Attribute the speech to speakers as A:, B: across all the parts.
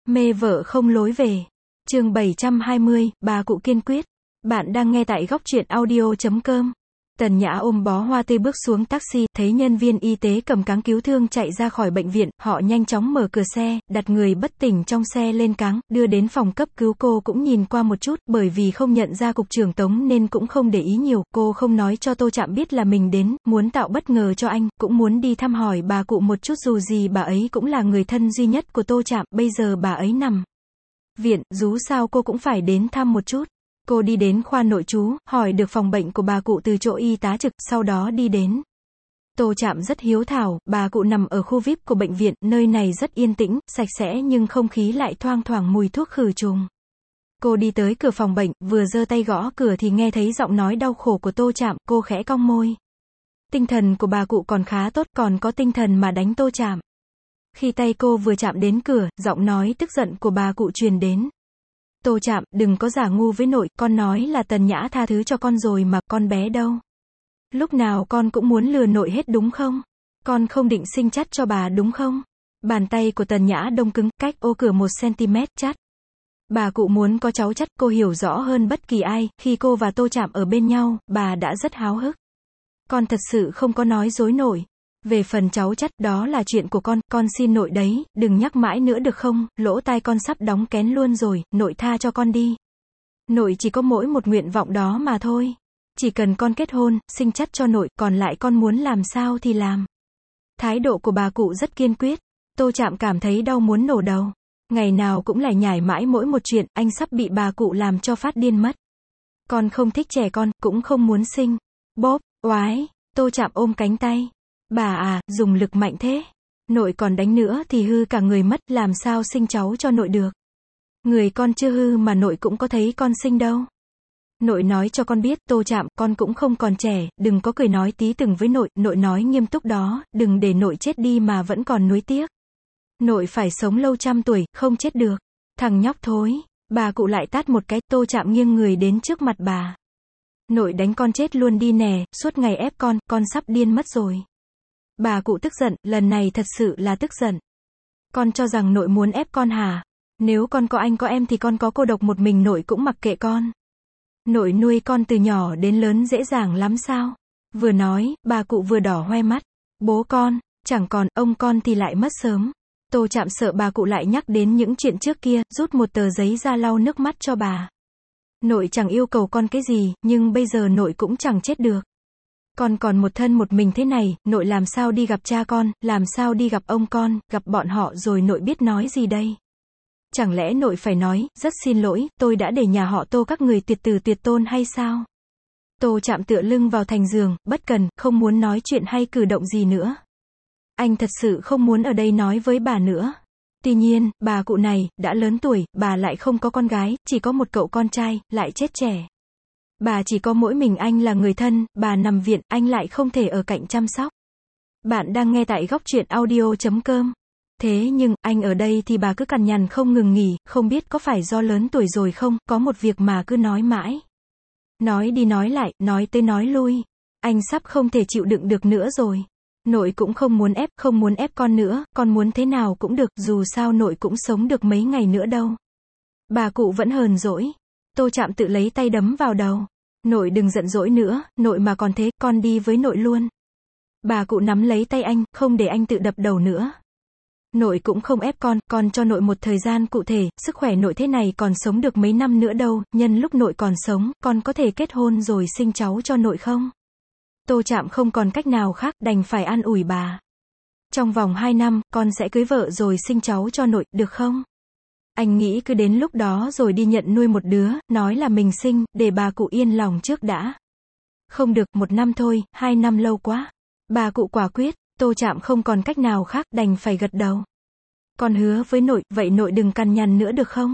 A: Mê vợ không lối về. Chương 720, bà cụ kiên quyết. Bạn đang nghe tại góc truyện audio.com. Tần Nhã ôm bó hoa tươi bước xuống taxi, thấy nhân viên y tế cầm cáng cứu thương chạy ra khỏi bệnh viện, họ nhanh chóng mở cửa xe, đặt người bất tỉnh trong xe lên cáng, đưa đến phòng cấp cứu. Cô cũng nhìn qua một chút, bởi vì không nhận ra cục trưởng Tống nên cũng không để ý nhiều, cô không nói cho Tô Trạm biết là mình đến, muốn tạo bất ngờ cho anh, cũng muốn đi thăm hỏi bà cụ một chút, dù gì bà ấy cũng là người thân duy nhất của Tô Trạm, bây giờ bà ấy nằm viện, dù sao cô cũng phải đến thăm một chút. Cô đi đến khoa nội trú, hỏi được phòng bệnh của bà cụ từ chỗ y tá trực, sau đó đi đến. Tô Trạm rất hiếu thảo, bà cụ nằm ở khu VIP của bệnh viện, nơi này rất yên tĩnh, sạch sẽ nhưng không khí lại thoang thoảng mùi thuốc khử trùng. Cô đi tới cửa phòng bệnh, vừa giơ tay gõ cửa thì nghe thấy giọng nói đau khổ của Tô Trạm, cô khẽ cong môi. Tinh thần của bà cụ còn khá tốt, còn có tinh thần mà đánh Tô Trạm. Khi tay cô vừa chạm đến cửa, giọng nói tức giận của bà cụ truyền đến. Tô Trạm, đừng có giả ngu với nội, con nói là Tần Nhã tha thứ cho con rồi mà, con bé đâu? Lúc nào con cũng muốn lừa nội hết đúng không? Con không định sinh chắt cho bà đúng không? Bàn tay của Tần Nhã đông cứng, cách ô cửa 1 cm, chắt. Bà cụ muốn có cháu chắt, cô hiểu rõ hơn bất kỳ ai, khi cô và Tô Trạm ở bên nhau, bà đã rất háo hức. Con thật sự không có nói dối nội. Về phần cháu chắt, đó là chuyện của con xin nội đấy, đừng nhắc mãi nữa được không, lỗ tai con sắp đóng kén luôn rồi, nội tha cho con đi. Nội chỉ có mỗi một nguyện vọng đó mà thôi. Chỉ cần con kết hôn, sinh chắt cho nội, còn lại con muốn làm sao thì làm. Thái độ của bà cụ rất kiên quyết. Tô Trạm cảm thấy đau muốn nổ đầu. Ngày nào cũng lải nhải mãi mỗi một chuyện, anh sắp bị bà cụ làm cho phát điên mất. Con không thích trẻ con, cũng không muốn sinh. Bóp, oái, Tô Trạm ôm cánh tay. Bà à, dùng lực mạnh thế. Nội còn đánh nữa thì hư cả người mất, làm sao sinh cháu cho nội được. Người con chưa hư mà nội cũng có thấy con sinh đâu. Nội nói cho con biết, Tô Trạm, con cũng không còn trẻ, đừng có cười nói tí từng với nội nói nghiêm túc đó, đừng để nội chết đi mà vẫn còn nuối tiếc. Nội phải sống lâu trăm tuổi, không chết được. Thằng nhóc thối. Bà cụ lại tát một cái, Tô Trạm nghiêng người đến trước mặt bà. Nội đánh con chết luôn đi nè, suốt ngày ép con sắp điên mất rồi. Bà cụ tức giận, lần này thật sự là tức giận. Con cho rằng nội muốn ép con hả? Nếu con có anh có em thì con có cô độc một mình nội cũng mặc kệ con. Nội nuôi con từ nhỏ đến lớn dễ dàng lắm sao? Vừa nói, bà cụ vừa đỏ hoe mắt. Bố con, chẳng còn, ông con thì lại mất sớm. Tô Trạm sợ bà cụ lại nhắc đến những chuyện trước kia, rút một tờ giấy ra lau nước mắt cho bà. Nội chẳng yêu cầu con cái gì, nhưng bây giờ nội cũng chẳng chết được. Con còn một thân một mình thế này, nội làm sao đi gặp cha con, làm sao đi gặp ông con, gặp bọn họ rồi nội biết nói gì đây? Chẳng lẽ nội phải nói, rất xin lỗi, tôi đã để nhà họ Tô các người tuyệt tử tuyệt tôn hay sao? Tô Trạm tựa lưng vào thành giường, bất cần, không muốn nói chuyện hay cử động gì nữa. Anh thật sự không muốn ở đây nói với bà nữa. Tuy nhiên, bà cụ này, đã lớn tuổi, bà lại không có con gái, chỉ có một cậu con trai, lại chết trẻ. Bà chỉ có mỗi mình anh là người thân, bà nằm viện, anh lại không thể ở cạnh chăm sóc. Bạn đang nghe tại góc truyện audio.com. Thế nhưng, anh ở đây thì bà cứ cằn nhằn không ngừng nghỉ, không biết có phải do lớn tuổi rồi không, có một việc mà cứ nói mãi. Nói đi nói lại, nói tới nói lui. Anh sắp không thể chịu đựng được nữa rồi. Nội cũng không muốn ép con nữa, con muốn thế nào cũng được, dù sao nội cũng sống được mấy ngày nữa đâu. Bà cụ vẫn hờn dỗi. Tô Trạm tự lấy tay đấm vào đầu. Nội đừng giận dỗi nữa, nội mà còn thế, con đi với nội luôn. Bà cụ nắm lấy tay anh, không để anh tự đập đầu nữa. Nội cũng không ép con cho nội một thời gian cụ thể, sức khỏe nội thế này còn sống được mấy năm nữa đâu, nhân lúc nội còn sống, con có thể kết hôn rồi sinh cháu cho nội không? Tô Trạm không còn cách nào khác, đành phải an ủi bà. Trong vòng 2 năm, con sẽ cưới vợ rồi sinh cháu cho nội, được không? Anh nghĩ cứ đến lúc đó rồi đi nhận nuôi một đứa, nói là mình sinh, để bà cụ yên lòng trước đã. Không được, 1 năm thôi, 2 năm lâu quá. Bà cụ quả quyết, Tô Trạm không còn cách nào khác, đành phải gật đầu. Con hứa với nội, vậy nội đừng cằn nhằn nữa được không?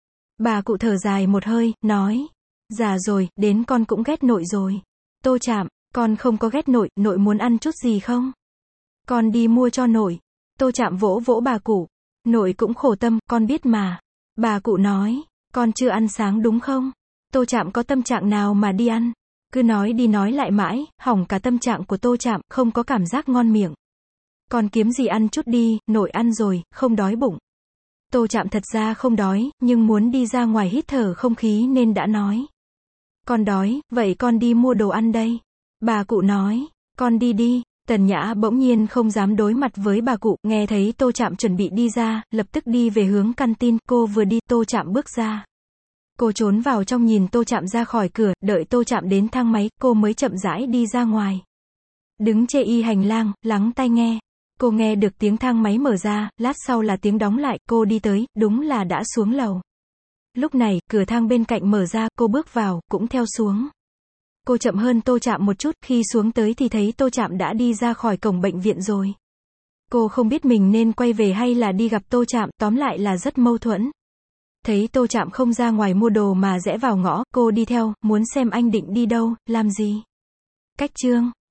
A: Bà cụ thở dài một hơi, nói. Già rồi, đến con cũng ghét nội rồi. Tô Trạm, con không có ghét nội muốn ăn chút gì không? Con đi mua cho nội. Tô Trạm vỗ vỗ bà cụ. Nội cũng khổ tâm, con biết mà. Bà cụ nói, con chưa ăn sáng đúng không? Tô Trạm có tâm trạng nào mà đi ăn? Cứ nói đi nói lại mãi, hỏng cả tâm trạng của Tô Trạm, không có cảm giác ngon miệng. Con kiếm gì ăn chút đi, nội ăn rồi, không đói bụng. Tô Trạm thật ra không đói, nhưng muốn đi ra ngoài hít thở không khí nên đã nói. Con đói, vậy con đi mua đồ ăn đây. Bà cụ nói, con đi đi. Tần Nhã bỗng nhiên không dám đối mặt với bà cụ, nghe thấy Tô Trạm chuẩn bị đi ra, lập tức đi về hướng căn tin, cô vừa đi, Tô Trạm bước ra. Cô trốn vào trong nhìn Tô Trạm ra khỏi cửa, đợi Tô Trạm đến thang máy, cô mới chậm rãi đi ra ngoài. Đứng chê y hành lang, lắng tai nghe. Cô nghe được tiếng thang máy mở ra, lát sau là tiếng đóng lại, cô đi tới, đúng là đã xuống lầu. Lúc này, cửa thang bên cạnh mở ra, cô bước vào, cũng theo xuống. Cô chậm hơn Tô Trạm một chút, khi xuống tới thì thấy Tô Trạm đã đi ra khỏi cổng bệnh viện rồi. Cô không biết mình nên quay về hay là đi gặp Tô Trạm, tóm lại là rất mâu thuẫn. Thấy Tô Trạm không ra ngoài mua đồ mà rẽ vào ngõ, cô đi theo, muốn xem anh định đi đâu, làm gì. Cách chương